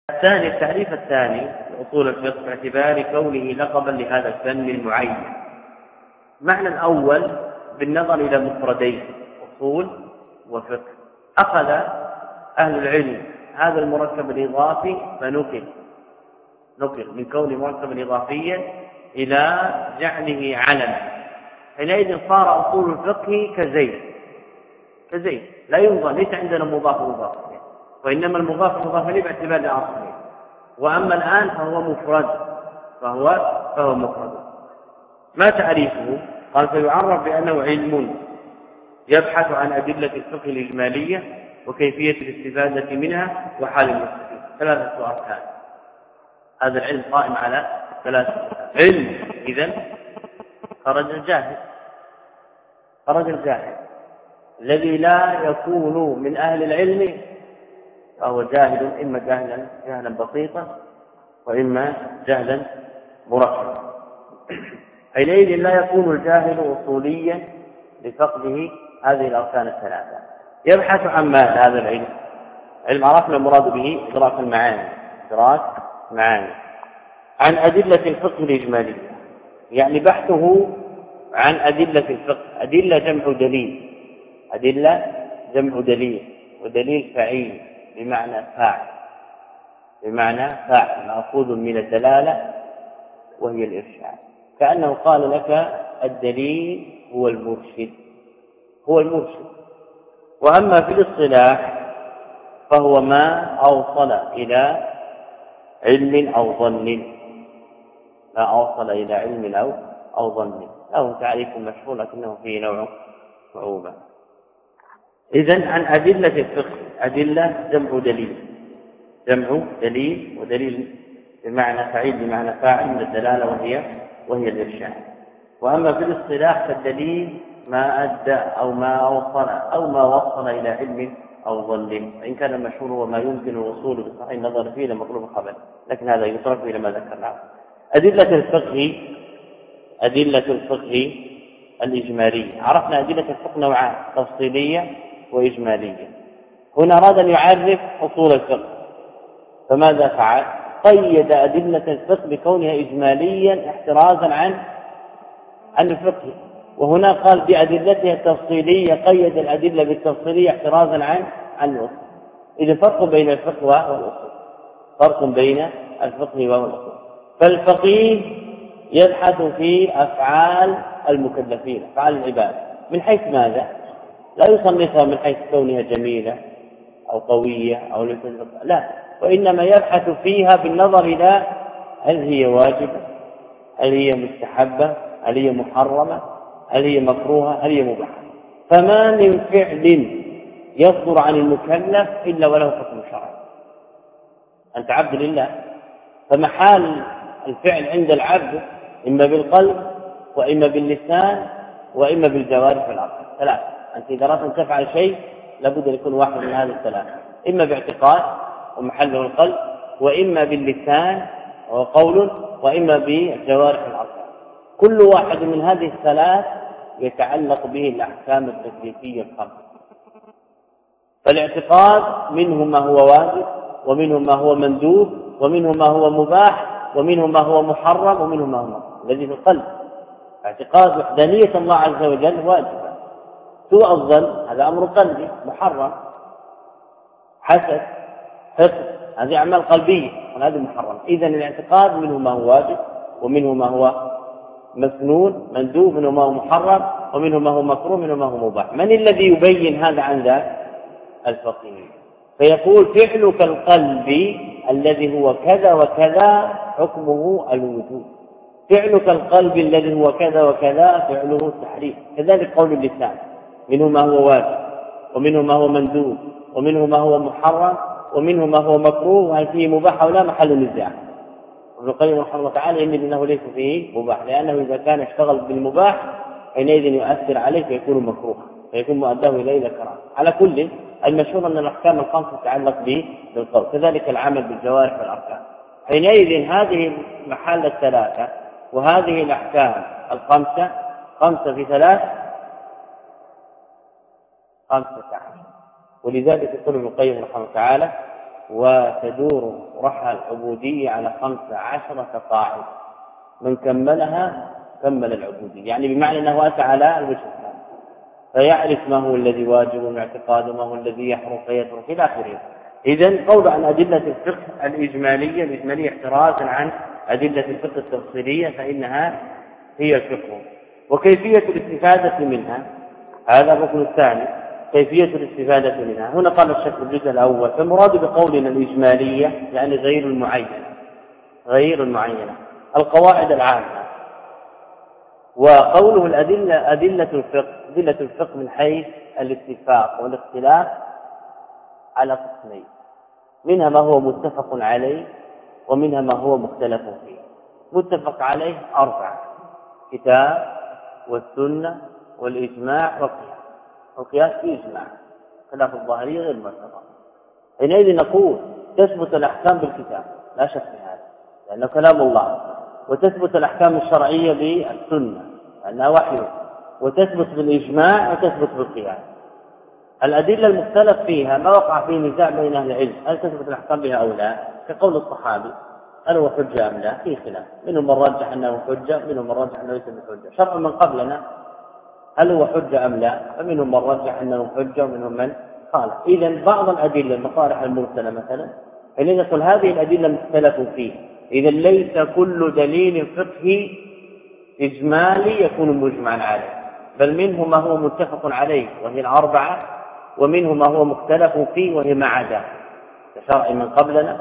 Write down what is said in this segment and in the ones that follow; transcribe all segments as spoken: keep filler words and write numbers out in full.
الثاني التعريف الثاني لأصول الفقه باعتبار كونه لقبا لهذا الفن المعين. معنى الأول بالنظر إلى مفردين أصول وفقه. أخذ أهل العلم هذا المركب الإضافي فنقل نقل من كون مركبا إضافيا إلى جعله علما، حينئذ صار أصول الفقه كزيد كزيد لا ينظر، ليس عندنا مضاف مضاف، وإنما المضاف مضاف إليه باعتبار الأصل. وأما الآن فهو مفرد فهو فهو مفرد. ما تعريفه؟ قال فيعرف بأنه علم يبحث عن أدلة الفقه الإجمالية وكيفية الاستفادة منها وحال المستفيد. ثلاثة أركان. هذا العلم قائم على ثلاثة أركان. علم، إذن خرج الجاهل خرج الجاهل الذي لا يكون من أهل العلم فهو جاهل، إما جهلا جهلا بسيطا وإما جهلا مركبا. حينئذ لا يكون الجاهل أصوليا لفقده هذه الأركان الثلاثة. يبحث عن ماذا هذا العلم؟ علم عرفنا المراد به إدراك المعاني إدراك معاني عن أدلة الفقه الإجمالية، يعني بحثه عن أدلة الفقه. أدلة جمع دليل أدلة جمع دليل ودليل فعيل بمعنى فاعل بمعنى فاعل مأخوذ من الدلالة وهي الإرشاد. كأنه قال لك الدليل هو المرشد هو المرشد. وأما في الاصطلاح فهو ما أوصل إلى علم أو ظن ما أوصل إلى علم أو أو ظن. له تعريف مشهور لكنه فيه نوع صعوبة. إذن عن أدلة الفقه. أدلة جمع دليل جمع دليل ودليل بمعنى فعيل بمعنى فاعل من الدلالة وهي وهي الإرشاد. وأما في الاصطلاح فالدليل ما أدى أو ما أوصل أو ما وصل إلى علم أو ظن، وإن كان المشهور وما يمكن الوصول بصحيح النظر فيه لمطلوب خبر، لكن هذا يترك إلى ما ذكرناه. أدلة الفقه أدلة الفقه الإجمالية. عرفنا أدلة الفقه نوعان، تفصيلية وإجمالية. هنا أراد أن يعرف أصول الفقه، فماذا فعل؟ قيد أدلة الفقه بكونها إجماليا احترازا عن عن الفقه، وهنا قال بأدلتها التفصيلية قيد الأدلة بالتفصيلية احترازا عن عن الأصول. إذا فرق بين الفقه والأصول فرق بين الفقه والأصول. فالفقيه يبحث في أفعال المكلفين أفعال العباد من حيث ماذا؟ لا يصنفها من حيث كونها جميلة أو قوية أو لا، وإنما يبحث فيها بالنظر إلى هل هي واجبة، هل هي مستحبة، هل هي محرمة، هل هي مكروهة، هل هي مباحة. فما من فعل يصدر عن المكلف إلا وله حكم شرعي. أنت عبد لله، فمحال الفعل عند العبد إما بالقلب وإما باللسان وإما بالجوارح والعقل. ثلاثة. أنت إذا أردت أن تفعل شيء لابد أن يكون واحد من هذه الثلاثة، إما باعتقاد ومحله القلب، وإما باللسان وقول، وإما بالجوارح والعقل. كل واحد من هذه الثلاث يتعلق به الأحكام التكليفية الخمسة. فالاعتقاد منه ما هو واجب، ومنه ما هو مندوب، ومنه ما هو مباح، ومنه ما هو محرم، ومنه ما هو مكروه. الذي في القلب اعتقاد وحدانية الله عز وجل واجبة. سوء الظن هذا أمر قلبي محرم. حسد حقد هذه أعمال قلبية وهذه محرم. إذن الاعتقاد منه ما هو واجب، ومنه ما هو مسنون مندوب، منه ما هو محرم، ومنه ما هو مكروه، منه ما هو مباح. من الذي يبين هذا عن ذاك؟ الفقيه. فيقول فعلك القلب الذي هو كذا وكذا حكمه الوجوب، فعلك القلب الذي هو كذا وكذا فعله التحريم. كذلك قول اللسان منه ما هو واجب، ومنه ما هو مندوب، ومنه ما هو محرم، ومنه ما هو مكروه، وهل فيه مباح ولا محل نزاع. ابن القيم رحمه الله تعالى يميل انه ليس فيه مباح، لانه اذا كان اشتغل بالمباح حينئذ يؤثر عليه فيكون مكروها، فيكون مؤداه اليه الى كراهه. على كل المشهور ان الاحكام الخمسه تتعلق به بالقول، كذلك العمل بالجوارح والاركان. حينئذ هذه محل الثلاثه وهذه الاحكام الخمسه خمسه في ثلاث خمسه عشر. ولذلك يقول ابن القيم رحمه الله تعالى وتدور رحى العبودية على خمس عشرة قاعدة، من كملها كمل العبودية، يعني بمعنى أنه أتى على الوجه الثاني، فيعرف ما هو الذي واجب من اعتقاده وما هو الذي يحرم فيترك إلى آخره. إذن قول عن أدلة الفقه الإجمالية الإجمالية احترازا عن أدلة الفقه التفصيلية فإنها هي الفقه. وكيفية الاستفادة منها هذا الركن الثاني، كيفية الاستفادة منها. هنا قال الشيخ في الجزء الأول فالمراد بقولنا الإجمالية يعني غير المعينة، غير المعينة القواعد العامة. وقوله الأدلة أدلة الفقه، أدلة الفقه من حيث الاتفاق والاختلاف على قسمين، منها ما هو متفق عليه ومنها ما هو مختلف فيه. متفق عليه أربعة: كتاب والسنة والإجماع والقياس. والقياس فيه إجماع، خلاف الظاهرية غير متفق. حينئذ نقول تثبت الأحكام بالكتاب لا شك في هذا لأنه كلام الله، وتثبت الأحكام الشرعية بالسنة لأنها وحي، وتثبت بالإجماع وتثبت بالقياس. الأدلة المختلف فيها ما وقع فيه نزاع بين أهل العلم هل تثبت الأحكام بها أو لا، كقول الصحابي هل هو حجة أم لا، في خلاف، منهم من رجح أنه حجة، منهم من رجح أنه ليس بحجة. شرع من قبلنا هل هو حجة أم لا، فمنهم من رجح أنه حجة ومنهم من قال. إذن بعض الأدلة المصالح المرسلة مثلا حين نقول هذه الأدلة مختلف فيه، إذن ليس كل دليل فقهي إجمالي يكون مجمعا عليه، بل منه ما هو متفق عليه وهي الأربعة، ومنه ما هو مختلف فيه وهي ما عدا كشرع من قبلنا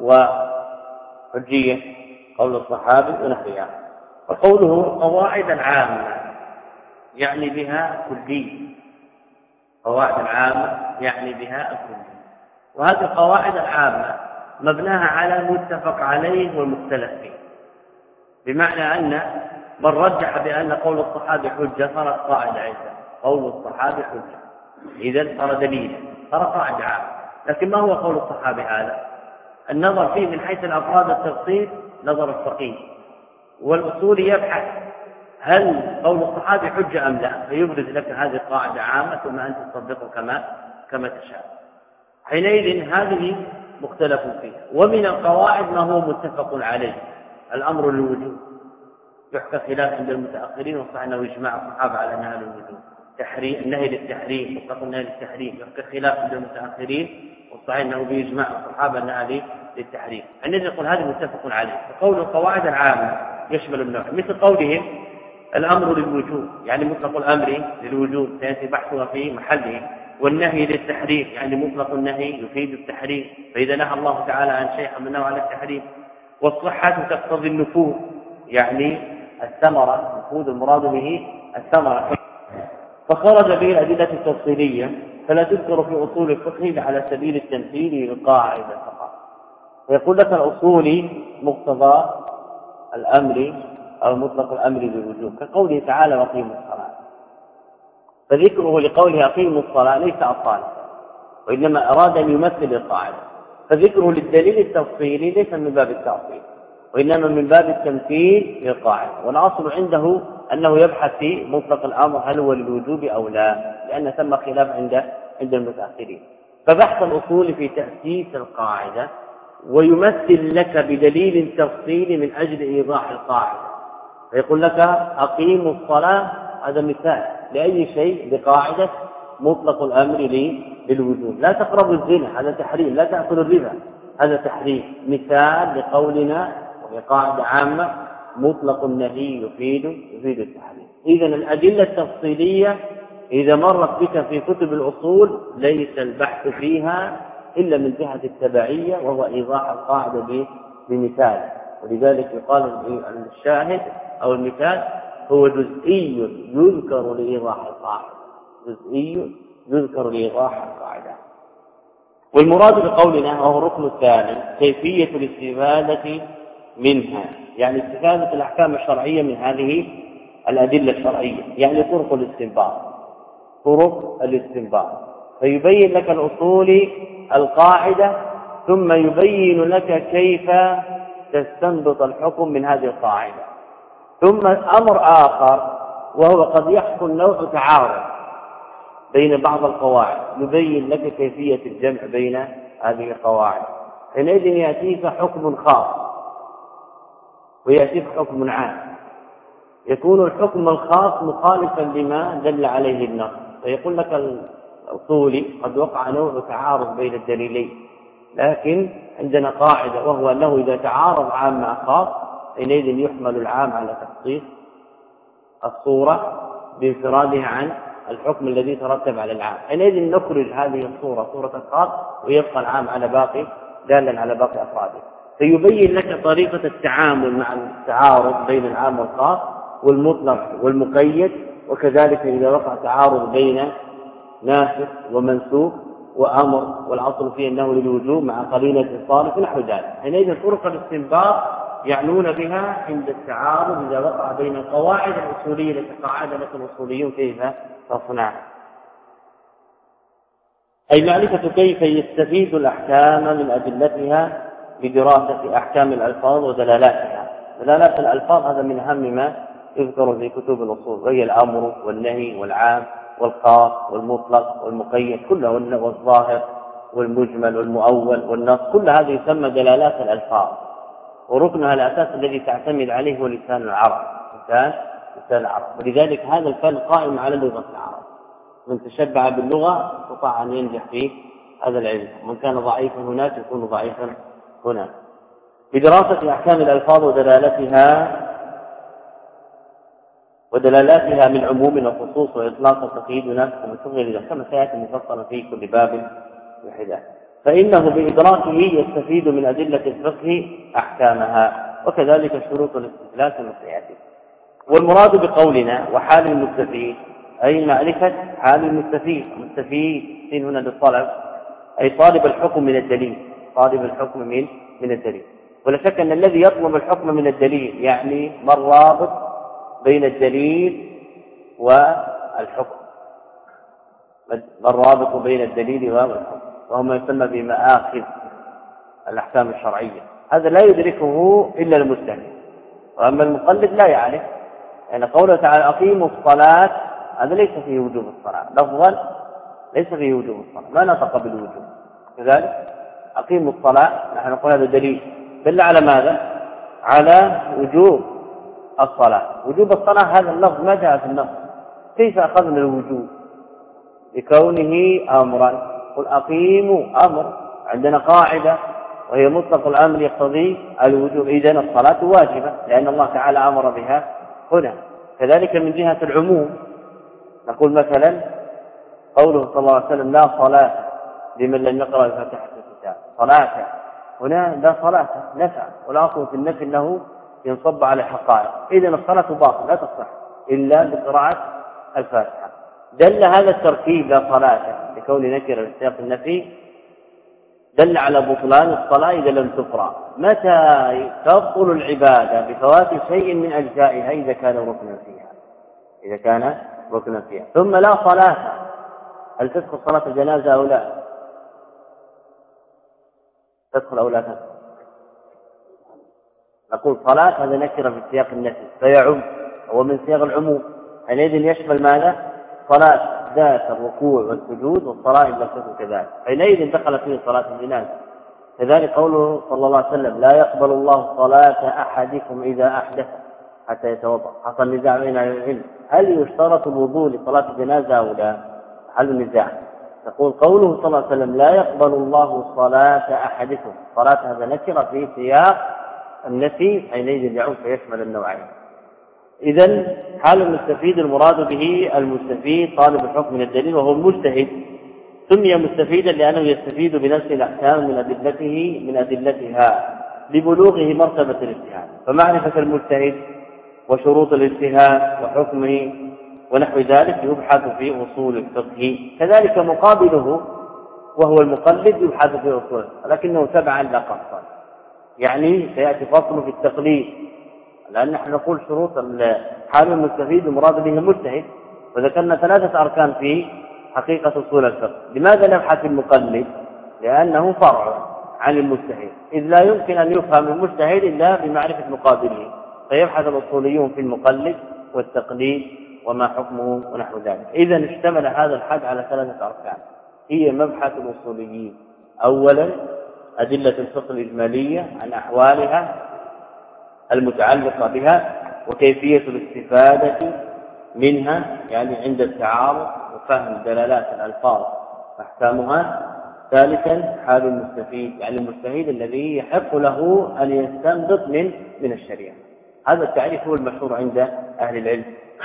وحجية قول الصحابي ونحوها. وقوله قواعد عامة يعني بها كلية، قواعد عامة يعني بها الكلية. وهذه القواعد العامة مبناها على متفق عليه والمختلف فيه، بمعنى أن من رجح بأن قول الصحابي حجة صارت قاعدة عندنا، قول الصحابي حجة إذن صار دليلا، صار قاعدة عامة. لكن ما هو قول الصحابي هذا؟ النظر فيه من حيث الأفراد التفصيل نظر الفقيه، والأصول يبحث هل قول الصحابي حجة أم لا، فيبرز لك هذه القاعدة عامة ثم أنت تصدقه كما كما تشاء. حينئذ هذه مختلف فيها. ومن القواعد ما هو متفق عليه، الأمر للوجوب، يحكى خلاف عند المتأخرين وصح أنه إجماع الصحابة على أنها للوجوب. تحريم النهي للتحريم، مطلق النهي للتحريم، يحكى خلاف عند المتأخرين وصح أنه بإجماع الصحابة أنها للتحريم. الذي يقول هذا متفق عليه. فقول القواعد العامة يشمل النوع، مثل قولهم الأمر للوجوب يعني مطلق الأمر للوجوب سيأتي بحثها في محله، والنهي للتحريم يعني مطلق النهي يفيد التحريم، فإذا نهى الله تعالى عن شيء حملناه على التحريم. والصحة تقتضي النفوذ يعني الثمرة، نفوذ المراد به الثمرة. فخرج به الأدلة التفصيلية فلا تذكر في أصول الفقه على سبيل التمثيل للقاعدة فقط. فيقول لك الأصولي مقتضى الأمر أو مطلق الأمر بالوجوب، كقوله تعالى وأقيموا الصلاة، فذكره لقوله أقيموا الصلاة ليس أصالة، وإنما أراد أن يمثل القاعدة. فذكره للدليل التفصيلي ليس من باب التعطيل وإنما من باب التمثيل للقاعدة. والأصل عنده أنه يبحث في مطلق الأمر هل هو للوجوب أو لا، لأن ثم خلاف عند عند المتأخرين. فبحث الأصول في تأسيس القاعدة ويمثل لك بدليل تفصيلي من أجل إيضاح القاعدة. فيقول لك أقيموا الصلاة، هذا مثال لأي شيء بقاعدة مطلق الأمر للوجوب. لا تقربوا الزنا، هذا تحريم. لا تأكلوا الربا، هذا تحريم. مثال لقولنا وهي قاعدة عامة مطلق النهي يفيد يفيد التحريم. إذن الأدلة التفصيلية إذا مرت بك في كتب الأصول ليس البحث فيها إلا من جهة التبعية وهو إيضاح القاعدة بمثال. ولذلك يقال الشاهد أو المثال هو جزئي يذكر لإيضاح القاعدة، جزئي يذكر لإيضاح القاعدة. والمراد بقولنا وهو الركن الثاني كيفية الاستفادة منها، يعني استفادة الأحكام الشرعية من هذه الأدلة الشرعية، يعني طرق الاستنباط، طرق الاستنباط. فيبين لك الأصول القاعدة ثم يبين لك كيف تستنبط الحكم من هذه القاعدة. ثم أمر آخر وهو قد يحصل نوع تعارض بين بعض القواعد، يبين لك كيفية الجمع بين هذه القواعد، حينئذ يأتيك حكم خاص ويأتيك حكم عام، يكون الحكم الخاص مخالفا لما دل عليه النص، فيقول لك الأصولي قد وقع نوع تعارض بين الدليلين، لكن عندنا قاعدة وهو أنه إذا تعارض عام مع خاص حينئذ يحمل العام على تخصيص الصورة بانفرادها عن الحكم الذي ترتب على العام، حينئذ نخرج هذه الصورة صورة الخاص ويبقى العام على باقي دالا على باقي أفراده. فيبين لك طريقة التعامل مع التعارض بين العام والخاص والمطلق والمقيد، وكذلك إذا وقع تعارض بين ناسخ ومنسوخ وأمر والعصر فيه أنه للوجوب مع قرينة الصارف ونحو ذلك. حينئذ طرق الاستنباط يعنون بها عند التعارض إذا وقع بين القواعد الأصولية التي قاعدة لكم الأصوليون كيف تصنع، أي معرفة كيف يستفيد الأحكام من أدلتها بدراسة أحكام الألفاظ ودلالاتها. دلالات الألفاظ هذا من أهم ما يذكر في كتب الأصول، وهي الأمر والنهي والعام والخاص والمطلق والمقيد كله، والظاهر والمجمل والمؤول والنص، كل هذه يسمى دلالات الألفاظ، وركنها الأساس الذي تعتمد عليه هو لسان العرب، لسان لسان العرب، ولذلك هذا الفن قائم على لغة العرب، من تشبع باللغة استطاع أن ينجح في هذا العلم، ومن كان ضعيفا هناك يكون ضعيفا هناك. بدراسة أحكام الألفاظ ودلالتها ودلالاتها من عموم وخصوص وإطلاق وتقييد ونسخ ومثل كما سيأتي مفصلا في كل باب وحدة، فإنه بإدراكه يستفيد من أدلة الفقه أحكامها، وكذلك شروط الاستدلال كما سيأتي. والمراد بقولنا وحال المستفيد أي معرفة حال المستفيد، المستفيد هنا للطلب أي طالب الحكم من الدليل، طالب الحكم من من الدليل. ولا شك أن الذي يطلب الحكم من الدليل يعني ما الرابط بين الدليل والحكم، ما الرابط بين الدليل والحكم، وهو ما يسمى بمآخذ الأحكام الشرعية، هذا لا يدركه إلا المجتهد، وأما المقلد لا يعرف. يعني قوله تعالى أقيموا الصلاة، هذا ليس فيه وجوب الصلاة لفظا، ليس فيه وجوب الصلاة، ما نطق بالوجوب، كذلك أقيموا الصلاة نحن نقول هذا دليل دل على ماذا؟ على وجوب الصلاة. وجوب الصلاة هذا اللفظ ما جاء في النص، كيف أخذنا الوجوب؟ لكونه أمرا، قل أقيموا أمر، عندنا قاعدة وهي مطلق الأمر يقتضي الوجوب، إذن الصلاة واجبة لأن الله تعالى أمر بها هنا. كذلك من جهة العموم نقول مثلا قوله صلى الله عليه وسلم لا صلاة لمن لم يقرأ بفاتحة الكتاب، صلاة هنا لا صلاة نفع، والأصل في النفي أنه ينصب على حقائق، إذن الصلاة باطلة لا تصح إلا بقراءة الفاتحة. دل هذا التركيب لا صلاة لكون نكر في سياق النفي دل على بطلان الصلاة إذا لم تقرأ. متى تبطل العبادة؟ بفوات شيء من أجزائها إذا كان ركنا فيها، إذا كان ركنا فيها. ثم لا صلاة، هل تدخل صلاة الجنازة أو لا؟ تدخل أو لا تدخل؟ نقول صلاة هذا نكر في سياق النفي فيعم، هو من سياق العموم، حينئذ يشمل ماذا؟ صلاة ذات الركوع والسجود، والصلاة إن لم تكن كذلك، حينئذ دخل فيه صلاة الجنازة. كذلك قوله صلى الله عليه وسلم لا يقبل الله صلاة أحدكم إذا أحدث حتى يتوضأ. حصل نزاع بين العلم هل يشترط الوضوء لصلاة الجنازة أو لا؟ حل النزاع. تقول قوله صلى الله عليه وسلم لا يقبل الله صلاة أحدكم، صلاة هذا نكر في سياق النفي، حينئذ يعود فيشمل النوعين. إذن حال المستفيد المراد به المستفيد طالب الحكم من الدليل وهو المجتهد، سمي مستفيدا لأنه يستفيد بنفس الأحكام من أدلته من أدلتها لبلوغه مرتبة الاجتهاد. فمعرفة المجتهد وشروط الاجتهاد وحكمه ونحو ذلك يبحث في أصول الفقه. كذلك مقابله وهو المقلد يبحث في أصول، لكنه تبعا لا قصدا، يعني سيأتي فصل في التقليد، لأن نحن نقول شروط حال المستفيد المراد به المجتهد، وذكرنا ثلاثة أركان في حقيقة أصول الفقه. لماذا نبحث المقلد؟ لأنه فرع عن المجتهد، إذ لا يمكن أن يفهم المجتهد إلا بمعرفة مقابله، فيبحث الأصوليون في المقلد والتقليد وما حكمه ونحو ذلك. إذن اشتمل هذا الحد على ثلاثة أركان هي مبحث الأصوليين: أولا أدلة الفقه الإجمالية عن أحوالها المتعلقة بها وكيفية الاستفادة منها، يعني عند التعارض وفهم دلالات الألفاظ وأحكامها. ثالثا حال المستفيد، يعني المجتهد الذي يحق له أن يستنبط من من الشريعة. هذا التعريف هو المشهور عند أهل العلم.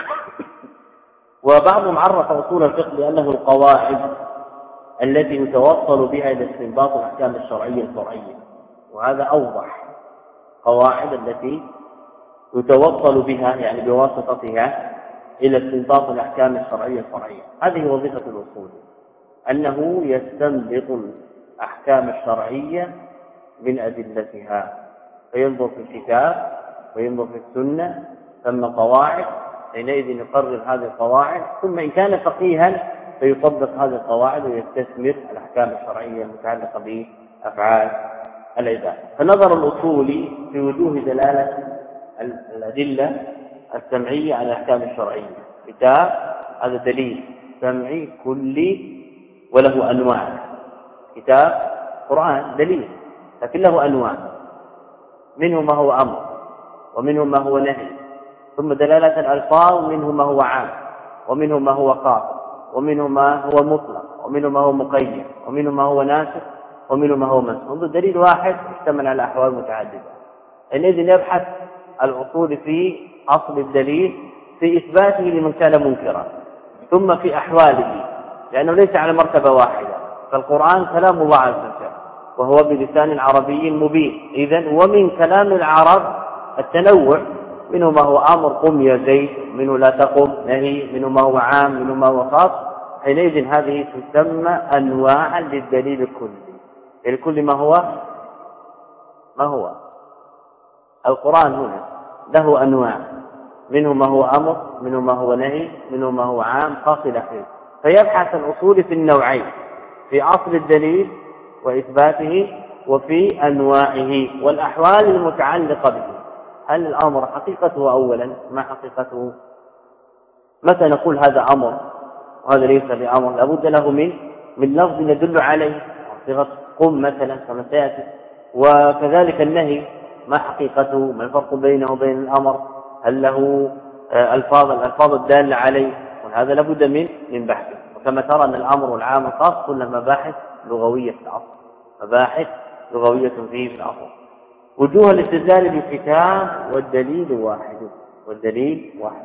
وبعضهم عرف أصول الفقه بأنه القواعد التي يتوصل بها إلى استنباط الأحكام الشرعية الفرعية، وهذا أوضح. قواعد التي يتوصل بها يعني بواسطتها إلى استنباط الأحكام الشرعية الفرعية، هذه وظيفة الأصول، أنه يستنبط الأحكام الشرعية من أدلتها، فينظر في الكتاب وينظر في السنة ثم قواعد، حينئذ يقرر هذه القواعد، ثم إن كان فقيها فيطبق هذه القواعد ويستثمر الأحكام الشرعية المتعلقة بأفعال العباد. فنظر الأصولي في وجوه دلالة الأدلة السمعية على الأحكام الشرعية. كتاب هذا دليل سمعي كلي وله أنواع، كتاب قرآن دليل لكن له أنواع، منه ما هو أمر ومنه ما هو نهي، ثم دلالة الألفاظ منه ما هو عام ومنه ما هو خاص ومنه ما هو مطلق ومنه ما هو مقيد ومنه ما هو ناسخ ومنه ما هو منسوخ. انظر دليل واحد يشتمل على أحوال متعددة. حينئذ يبحث الأصول في أصل الدليل في إثباته لمن كان منكرا، ثم في أحواله، لأنه ليس على مرتبة واحدة. فالقرآن كلام الله عز وجل وهو بلسان عربي مبين، إذن ومن كلام العرب التنوع، منه ما هو أمر قم يا زيد، منه لا تقم نهي، منه ما هو عام، منه ما هو خاص. حينئذ هذه تسمى أنواعا للدليل الكلي. الكل ما هو ما هو القرآن هنا له أنواع، منه ما هو أمر، منه ما هو نهي، منه ما هو عام، خاص إلى آخره. فيبحث الأصول في النوعين، في أصل الدليل وإثباته وفي أنواعه والأحوال المتعلقة به. هل الأمر حقيقته أولا؟ ما حقيقته؟ متى نقول هذا أمر وهذا ليس بأمر؟ لابد له من من لفظ يدل عليه، صيغة قم مثلا كما سيأتي. وكذلك النهي ما حقيقته؟ ما الفرق بينه وبين الأمر؟ هل له ألفاظ الألفاظ الدالة عليه؟ وهذا لابد من من بحثه. وكما ترى أن الأمر والعام الخاص كلها مباحث لغوية في الأصل، مباحث لغوية فيه في الأصل. وجوه الاستدلال بالكتاب والدليل واحد، والدليل واحد.